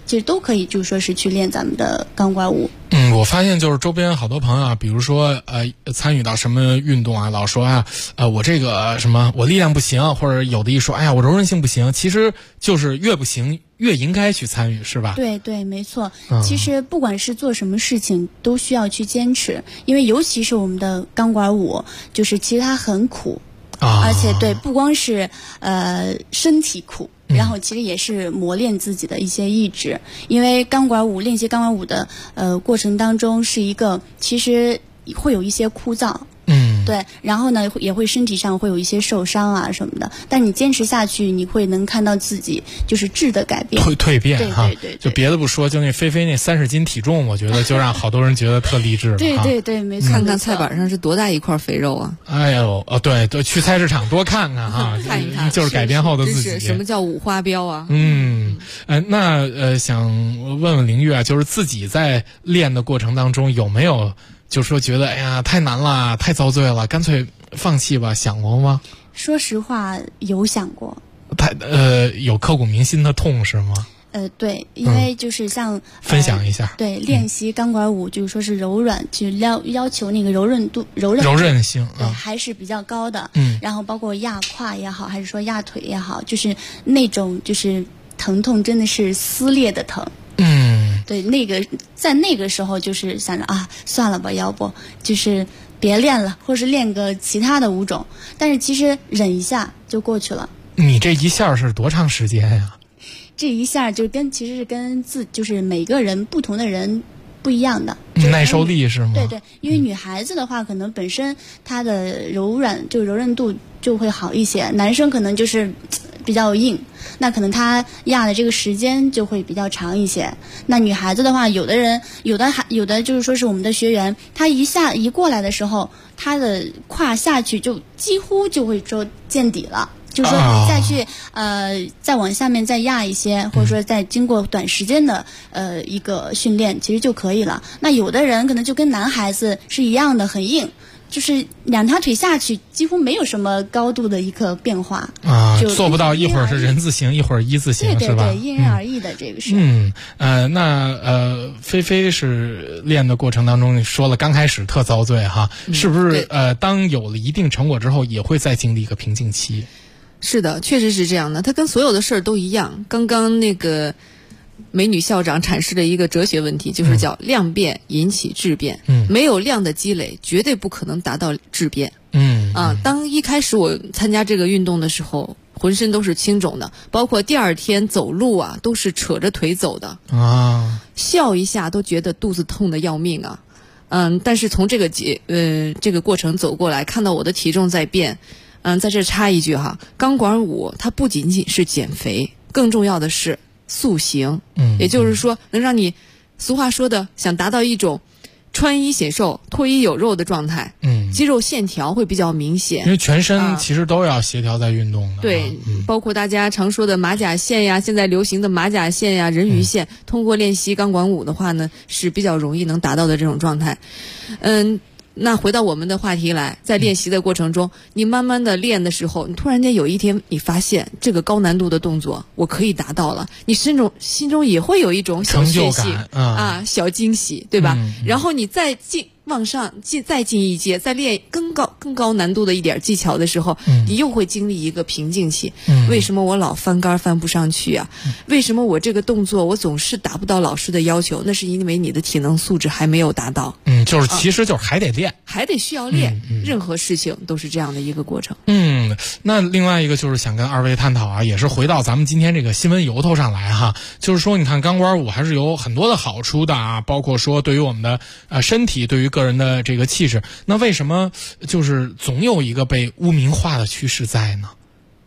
其实都可以，就是说是去练咱们的钢管舞。 我发现就是周边好多朋友啊，比如说参与到什么运动啊，老说啊我这个什么我力量不行，或者有的一说哎呀我柔韧性不行，其实就是越不行越应该去参与，是吧？ 对对，没错。其实不管是做什么事情都需要去坚持，因为尤其是我们的钢管舞，就是其实它很苦而且对，不光是身体苦，然后其实也是磨练自己的一些意志。因为钢管舞练习钢管舞的过程当中是一个其实会有一些枯燥。对，然后呢也会身体上会有一些受伤啊什么的，但你坚持下去，你会能看到自己就是质的改变， 蜕变哈。 对， 就别的不说，就那菲菲那30斤体重，我觉得就让好多人觉得特励志了。 对，没错。 看看菜板上是多大一块肥肉啊！ 哎呦，对，去菜市场多看看哈， 看一看， 就是改变后的自己。 什么叫五花标啊？ 那想问问凌月啊，就是自己在练的过程当中有没有？就说觉得哎呀太难了，太遭罪了，干脆放弃吧，想过吗？ 说实话有想过。 有刻骨铭心的痛是吗？ 对，因为就是像分享一下， 对，练习钢管舞就是说是柔软，就要求那个柔韧性，对，还是比较高的。然后包括压胯也好，还是说压腿也好，就是那种就是疼痛真的是撕裂的疼。对，在那个时候就是想着啊，算了吧，要不就是别练了，或是练个其他的舞种。但是其实忍一下就过去了。 你这一下是多长时间呀？ 这一下就其实是跟就是每个人不同的人不一样的。 耐受力是吗？ 对，因为女孩子的话，可能本身她的柔韧度就会好一些，男生可能就是比较硬，那可能他压的这个时间就会比较长一些。那女孩子的话，有的就是说是我们的学员，他一过来的时候，他的胯下去就几乎就会说见底了。就是说你再去再往下面再压一些，或者说再经过短时间的一个训练，其实就可以了。那有的人可能就跟男孩子是一样的，很硬，就是两条腿下去几乎没有什么高度的一个变化就做不到一会儿是人字形一会儿一字形，是吧？ 对，因人而异的这个是。 那菲菲是练的过程当中，你说了刚开始特遭罪哈，是不是当有了一定成果之后，也会再经历一个瓶颈期？ 是的，确实是这样的。它跟所有的事儿都一样。刚刚那个美女校长阐释了一个哲学问题，就是叫量变引起质变。没有量的积累，绝对不可能达到质变。当一开始我参加这个运动的时候，浑身都是青肿的，包括第二天走路啊，都是扯着腿走的笑一下都觉得肚子痛得要命啊。但是从这个过程走过来，看到我的体重在变。在这插一句哈，钢管舞它不仅仅是减肥，更重要的是塑形。也就是说能让你俗话说的想达到一种穿衣显瘦脱衣有肉的状态。肌肉线条会比较明显， 因为全身其实都要协调在运动的。 对，包括大家常说的马甲线呀，现在流行的马甲线呀，人鱼线，通过练习钢管舞的话呢，是比较容易能达到的这种状态。那回到我们的话题来，在练习的过程中，你慢慢的练的时候，你突然间有一天你发现这个高难度的动作我可以达到了，你心中也会有一种小确幸小惊喜，对吧？然后你再往上再进一阶，再练更高难度的一点技巧的时候，你又会经历一个瓶颈期。为什么我老翻杆翻不上去啊？为什么我这个动作我总是达不到老师的要求？那是因为你的体能素质还没有达到。 就是其实就是还得练， 还得需要练。任何事情都是这样的一个过程。 那另外一个就是想跟二位探讨啊，也是回到咱们今天这个新闻由头上来哈，就是说你看钢管舞还是有很多的好处的啊，包括说对于我们的身体，对于个人的这个气质，那为什么就是总有一个被污名化的趋势在呢？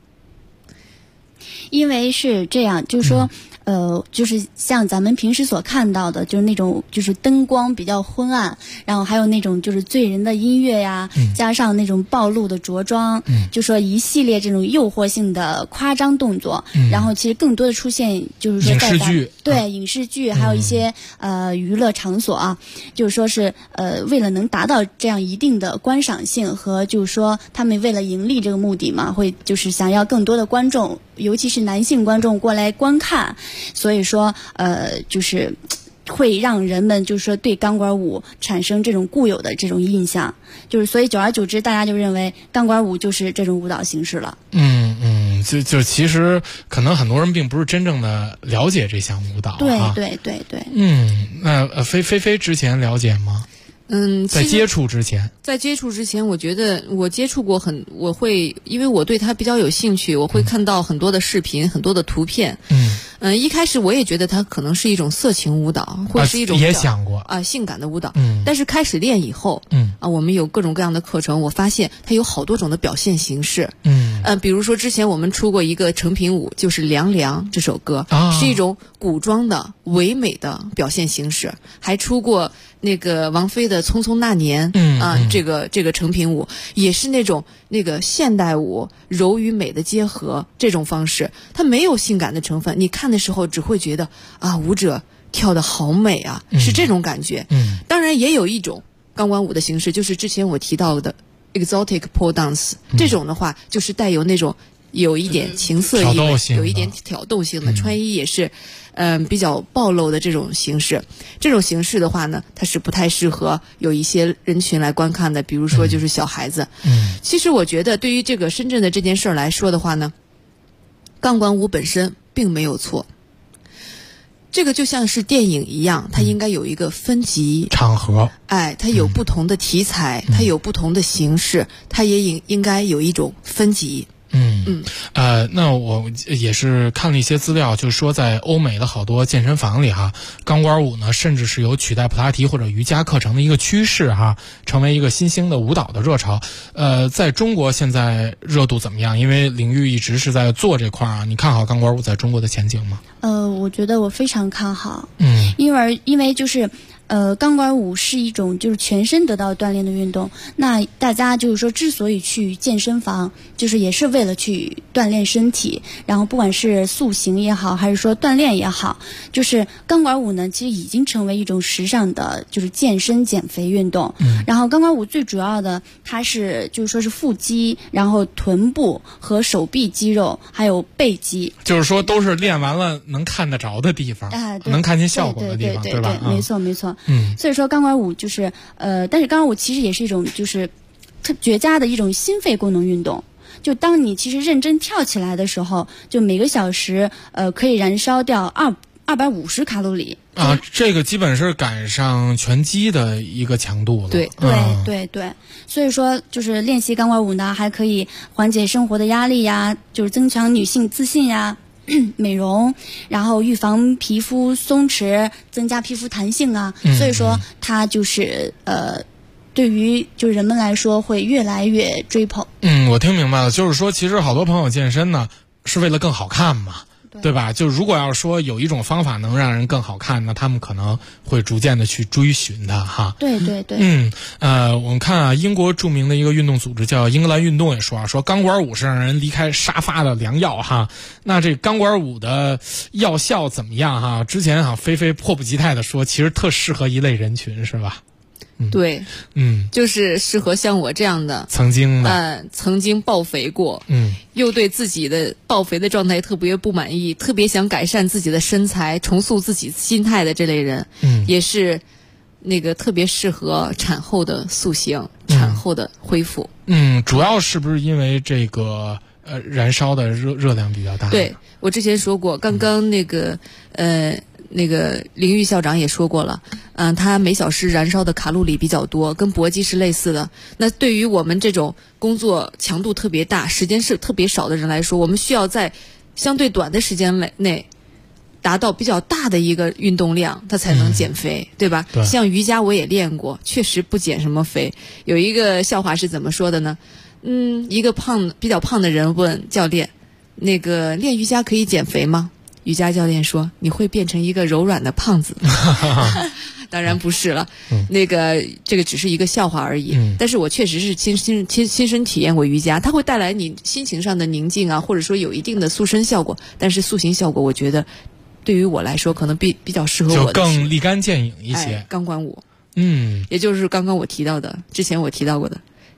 因为是这样，就是说就是像咱们平时所看到的，就是那种就是灯光比较昏暗，然后还有那种就是醉人的音乐呀，加上那种暴露的着装，就说一系列这种诱惑性的夸张动作，然后其实更多的出现就是说在影视剧还有一些娱乐场所啊，就是说是为了能达到这样一定的观赏性和就是说他们为了盈利这个目的嘛，会就是想要更多的观众尤其是男性观众过来观看，所以说就是会让人们就是说对钢管舞产生这种固有的这种印象，就是所以久而久之大家就认为钢管舞就是这种舞蹈形式了。 就其实可能很多人并不是真正的了解这项舞蹈。 对。 那菲菲之前了解吗？在接触之前， 我觉得我接触过我会因为我对它比较有兴趣，我会看到很多的视频，很多的图片。一开始我也觉得它可能是一种色情舞蹈，或者是一种也想过性感的舞蹈。但是开始练以后，我们有各种各样的课程，我发现它有好多种的表现形式。比如说之前我们出过一个成品舞，就是《凉凉》这首歌，是一种古装的唯美的表现形式，还出过那个王菲的《匆匆那年》这个成品舞也是那个现代舞柔与美的结合，这种方式它没有性感的成分，你看的时候只会觉得舞者跳得好美啊，是这种感觉。当然也有一种钢管舞的形式，就是之前我提到的 exotic pole dance，这种的话就是带有那种有一点情色意味，有一点挑逗性的，穿衣也是比较暴露的这种形式。这种形式的话呢，它是不太适合有一些人群来观看的，比如说就是小孩子。其实我觉得对于这个深圳的这件事来说的话呢，钢管舞本身并没有错。这个就像是电影一样，它应该有一个分级场合， 它有不同的题材，它有不同的形式，它也应该有一种分级。 那我也是看了一些资料，就是说在欧美的好多健身房里钢管舞呢，甚至是有取代普拉提或者瑜伽课程的一个趋势成为一个新兴的舞蹈的热潮。在中国现在热度怎么样？因为领域一直是在做这块你看好钢管舞在中国的前景吗？ 我觉得我非常看好。因为就是钢管舞是一种就是全身得到锻炼的运动，那大家就是说之所以去健身房，就是也是为了去锻炼身体，然后不管是塑形也好，还是说锻炼也好，就是钢管舞呢其实已经成为一种时尚的就是健身减肥运动。然后钢管舞最主要的它是就是说是腹肌，然后臀部和手臂肌肉还有背肌， 就是说都是练完了能看得着的地方，能看见效果的地方， 对吧？ 没错。所以说钢管舞就是但是钢管舞其实也是一种就是特绝佳的一种心肺功能运动。就当你其实认真跳起来的时候，就每个小时可以燃烧掉250卡路里这个基本是赶上拳击的一个强度了。 对，所以说就是练习钢管舞呢，还可以缓解生活的压力呀，就是增强女性自信呀，美容，然后预防皮肤松弛，增加皮肤弹性所以说它就是对于就是人们来说会越来越追捧。 我听明白了，就是说其实好多朋友健身呢是为了更好看嘛，对吧？就如果要说有一种方法能让人更好看，那他们可能会逐渐的去追寻它对。 我们看英国著名的一个运动组织叫英格兰运动也说钢管舞是让人离开沙发的良药那这钢管舞的药效怎么样之前菲菲迫不及待的说，其实特适合一类人群，是吧？ 对，就是适合像我这样的曾经暴肥过，又对自己的暴肥的状态特别不满意，特别想改善自己的身材，重塑自己心态的这类人，也是那个特别适合产后的塑形，产后的恢复。 主要是不是因为这个燃烧的热量比较大？ 对，我之前说过，刚刚那个林玉校长也说过了，他每小时燃烧的卡路里比较多，跟搏击是类似的。那对于我们这种工作强度特别大、时间是特别少的人来说，我们需要在相对短的时间内达到比较大的一个运动量，它才能减肥，对吧？ 对。 像瑜伽我也练过，确实不减什么肥。有一个笑话是怎么说的呢？一个比较胖的人问教练，那个练瑜伽可以减肥吗？瑜伽教练说：“你会变成一个柔软的胖子。”当然不是了，这个只是一个笑话而已。但是我确实是亲身体验过瑜伽，它会带来你心情上的宁静或者说有一定的塑身效果。但是塑形效果，我觉得对于我来说，可能比较适合我的， 就更立竿见影一些。 钢管舞，也就是刚刚之前我提到过的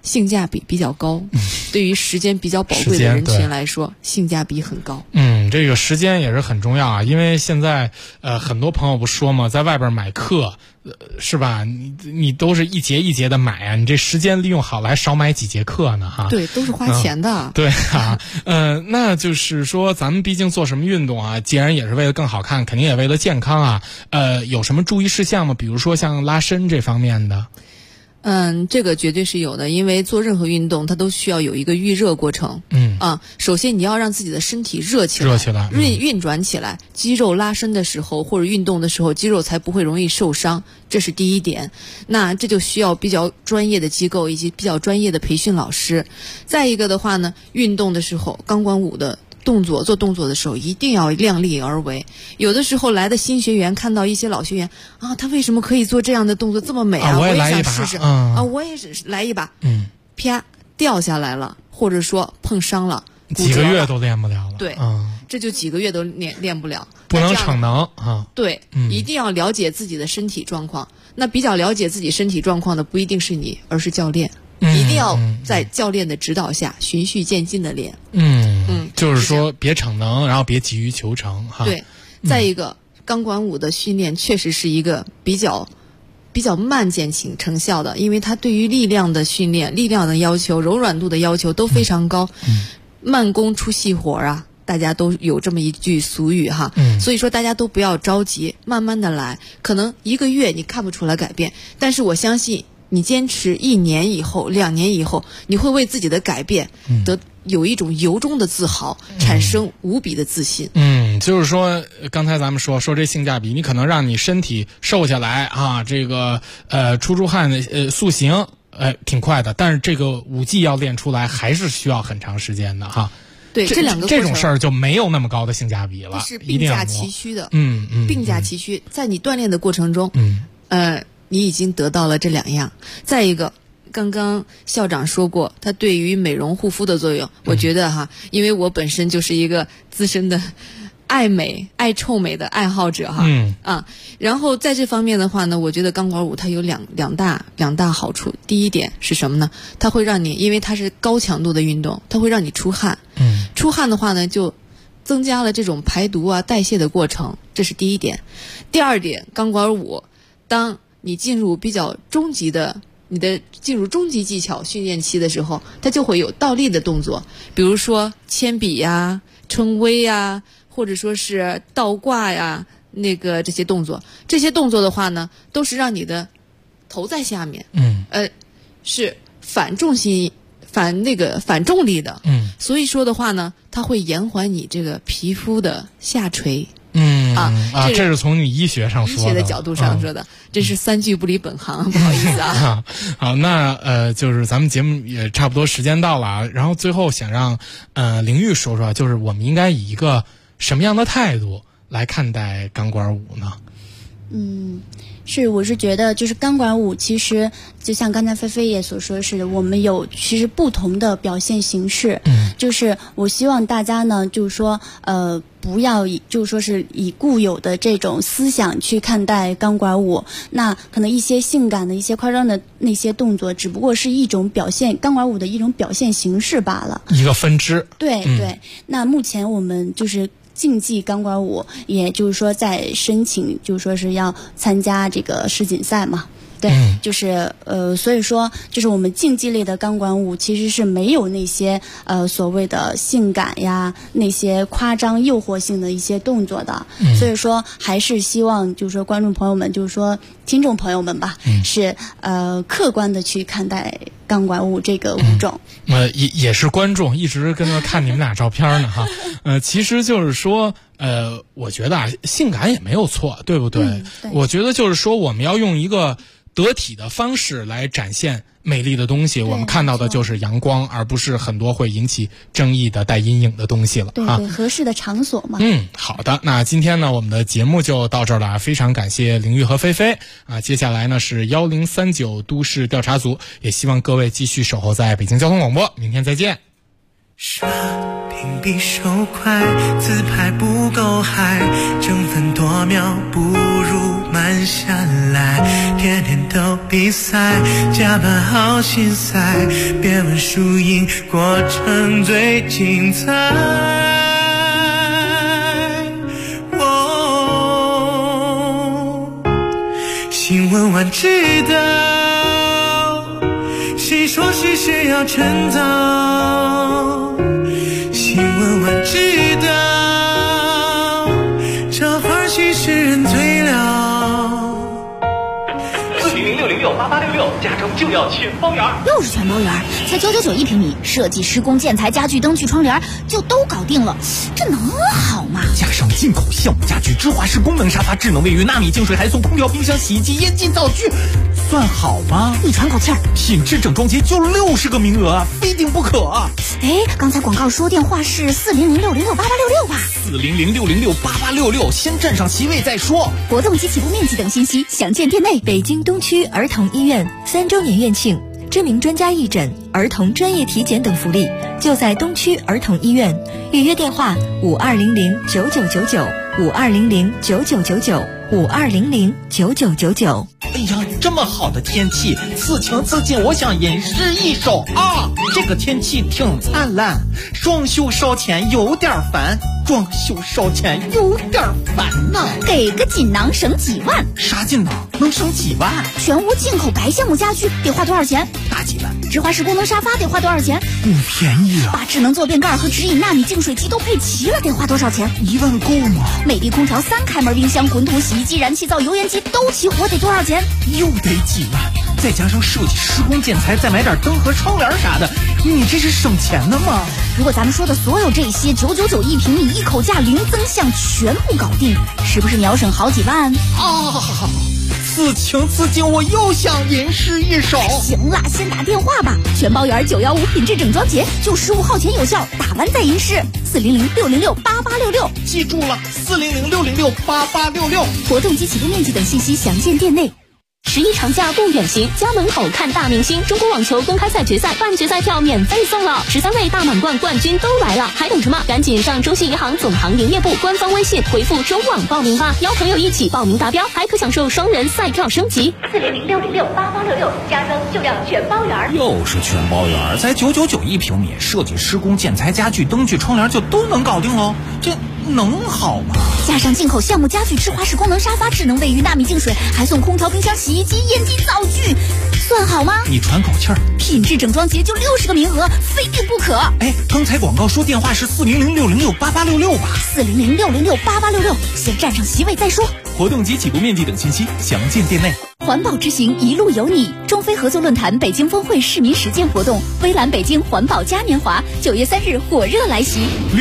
性价比比较高，对于时间比较宝贵的人群来说，性价比很高。 这个时间也是很重要啊，因为现在很多朋友不说嘛，在外边买课，是吧？你都是一节一节的买啊，你这时间利用好了，还少买几节课呢哈。 对，都是花钱的。 对啊，那就是说，咱们毕竟做什么运动啊，既然也是为了更好看，肯定也为了健康啊。有什么注意事项吗？比如说像拉伸这方面的。 这个绝对是有的，因为做任何运动它都需要有一个预热过程。首先你要让自己的身体热起来，运转起来，肌肉拉伸的时候或者运动的时候，肌肉才不会容易受伤，这是第一点。那这就需要比较专业的机构以及比较专业的培训老师。再一个的话呢，运动的时候，钢管舞的做动作的时候一定要量力而为。有的时候来的新学员看到一些老学员啊，他为什么可以做这样的动作这么美啊？我也想试试我也是来一把，啪掉下来了，或者说碰伤了， 几个月都练不了了。 对，这就几个月都练不了， 不能逞能啊。 对，一定要了解自己的身体状况。那比较了解自己身体状况的不一定是你，而是教练。一定要在教练的指导下循序渐进的练。 就是说别逞能，然后别急于求成哈。 对，再一个，钢管舞的训练确实是一个比较慢见成效的，因为它对于力量的训练、力量的要求、柔软度的要求都非常高。慢工出细活啊，大家都有这么一句俗语哈。所以说大家都不要着急，慢慢的来。可能1个月你看不出来改变，但是我相信你坚持1年以后、2年以后，你会为自己的改变有一种由衷的自豪，产生无比的自信。 就是说刚才咱们说这性价比，你可能让你身体瘦下来啊，这个出汗的塑形挺快的，但是这个舞技要练出来还是需要很长时间的哈。 对，这两个这种事儿就没有那么高的性价比了， 是并驾齐驱的。并驾齐驱，在你锻炼的过程中，你已经得到了这2样。再一个，刚刚校长说过它对于美容护肤的作用，我觉得因为我本身就是一个资深的爱美爱臭美的爱好者然后在这方面的话呢，我觉得钢管舞它有两大好处。第一点是什么呢？它会让你，因为它是高强度的运动，它会让你出汗。出汗的话呢，就增加了这种排毒啊代谢的过程，这是第一点。第二点，钢管舞当你进入比较终极的进入终极技巧训练期的时候，它就会有倒立的动作，比如说铅笔呀、撑微呀，或者说是倒挂呀，这些动作。这些动作的话呢，都是让你的头在下面，是反重力的，所以说的话呢，它会延缓你这个皮肤的下垂。 这是从你医学上说的， 医学的角度上说的，这是3句不离本行，不好意思啊。 好，那就是咱们节目也差不多时间到了啊，然后最后想让凌玉说说，就是我们应该以一个什么样的态度来看待钢管舞呢？ 我是觉得就是钢管舞其实就像刚才菲菲也所说是我们有其实不同的表现形式。就是我希望大家呢，就是说不要就是说是以固有的这种思想去看待钢管舞。那可能一些性感的一些夸张的那些动作，只不过是一种表现钢管舞的一种表现形式罢了， 一个分支。 对。那目前我们就是竞技钢管舞，也就是说在申请，就是说是要参加这个世锦赛嘛。对，就是所以说就是我们竞技类的钢管舞其实是没有那些所谓的性感呀，那些夸张诱惑性的一些动作的。所以说还是希望就是说观众朋友们，就是说听众朋友们吧，是客观的去看待钢管舞这个舞种。 也是观众一直跟着看你们俩照片呢哈。其实就是说我觉得性感也没有错，对不对？我觉得就是说我们要用一个得体的方式来展现美丽的东西，我们看到的就是阳光，而不是很多会引起争议的带阴影的东西了。 对，合适的场所嘛。 好的，那今天呢我们的节目就到这儿了，非常感谢凌玉和菲菲接下来呢是1039都市调查组，也希望各位继续守候在北京交通广播，明天再见。 硬币手快，自拍不够嗨，争分夺秒不如慢下来，天天都比赛，加班好心塞，别问输赢，过程最精彩。新闻晚知道，谁说谁谁要趁早，新闻晚知道，这花絮使人醉了。 4006068866，家中就要全包圆。 又是全包圆，才999一平米，设计、施工、建材、家具、灯具、窗帘就都搞定了，这能好吗？ 加上进口橡木家具、芝华士功能沙发、智能卫浴、纳米净水，还送空调、冰箱、洗衣机、烟机、灶具，算好吗？ 你喘口气儿， 品质整装节就60个名额，非订不可。 哎，刚才广告说电话是4006068866吧 ？4006068866，先占上席位再说。 活动及起步面积等信息详见店内。 北京东区儿童医院3周年院庆，知名专家义诊、儿童专业体检等福利，就在东区儿童医院。预约电话52009999，52009999，52009999。 哎呀，这么好的天气，此情此景，我想吟诗一首啊！这个天气挺灿烂，装修烧钱有点烦，装修烧钱有点烦呐。 给个锦囊省几万？ 啥锦囊能省几万？ 全屋进口白橡木家具得花多少钱？ 大几万。 芝华士功能沙发得花多少钱？ 不便宜啊。 把智能坐便盖和直饮纳米净水机都配齐了，得花多少钱 ？1万够吗？ 美的空调、3开门冰箱、滚筒洗衣机、燃气灶、油烟机都齐活，得多少钱？ 又得几万，再加上设计、施工、建材，再买点灯和窗帘啥的，你这是省钱的吗？ 如果咱们说的所有这些999一平米，一口价零增项全部搞定，是不是秒省好几万？ 此情此景，我又想吟诗一首。 行了，先打电话吧，全包圆915品质整装节，就15号前有效，打完再吟诗。4006068866， 记住了，4006068866。 活动及起步面积等信息详见店内。 11长假不远行，家门口看大明星。中国网球公开赛决赛半决赛票免费送了，13位大满贯冠军都来了，还等什么？赶紧上中信银行总行营业部官方微信回复中网报名吧，邀朋友一起报名达标，还可享受双人赛票升级。 4006068866，加增就要全包圆。 又是全包圆，才999一平米，设计、施工、建材、家具、灯具、窗帘就都能搞定喽，这能好吗？ 加上进口橡木家具、芝华士功能沙发、智能卫浴、纳米净水，还送空调、冰箱、洗衣机、烟机、灶具，算好吗？ 你喘口气儿， 品质整装节就60个名额，非订不可。 哎，刚才广告说电话是4006068866吧 ？4006068866，先占上席位再说。 活动及起步面积等信息详见店内。 环保之行一路有你，中非合作论坛北京峰会市民实践活动，微蓝北京环保嘉年华9月3日火热来袭。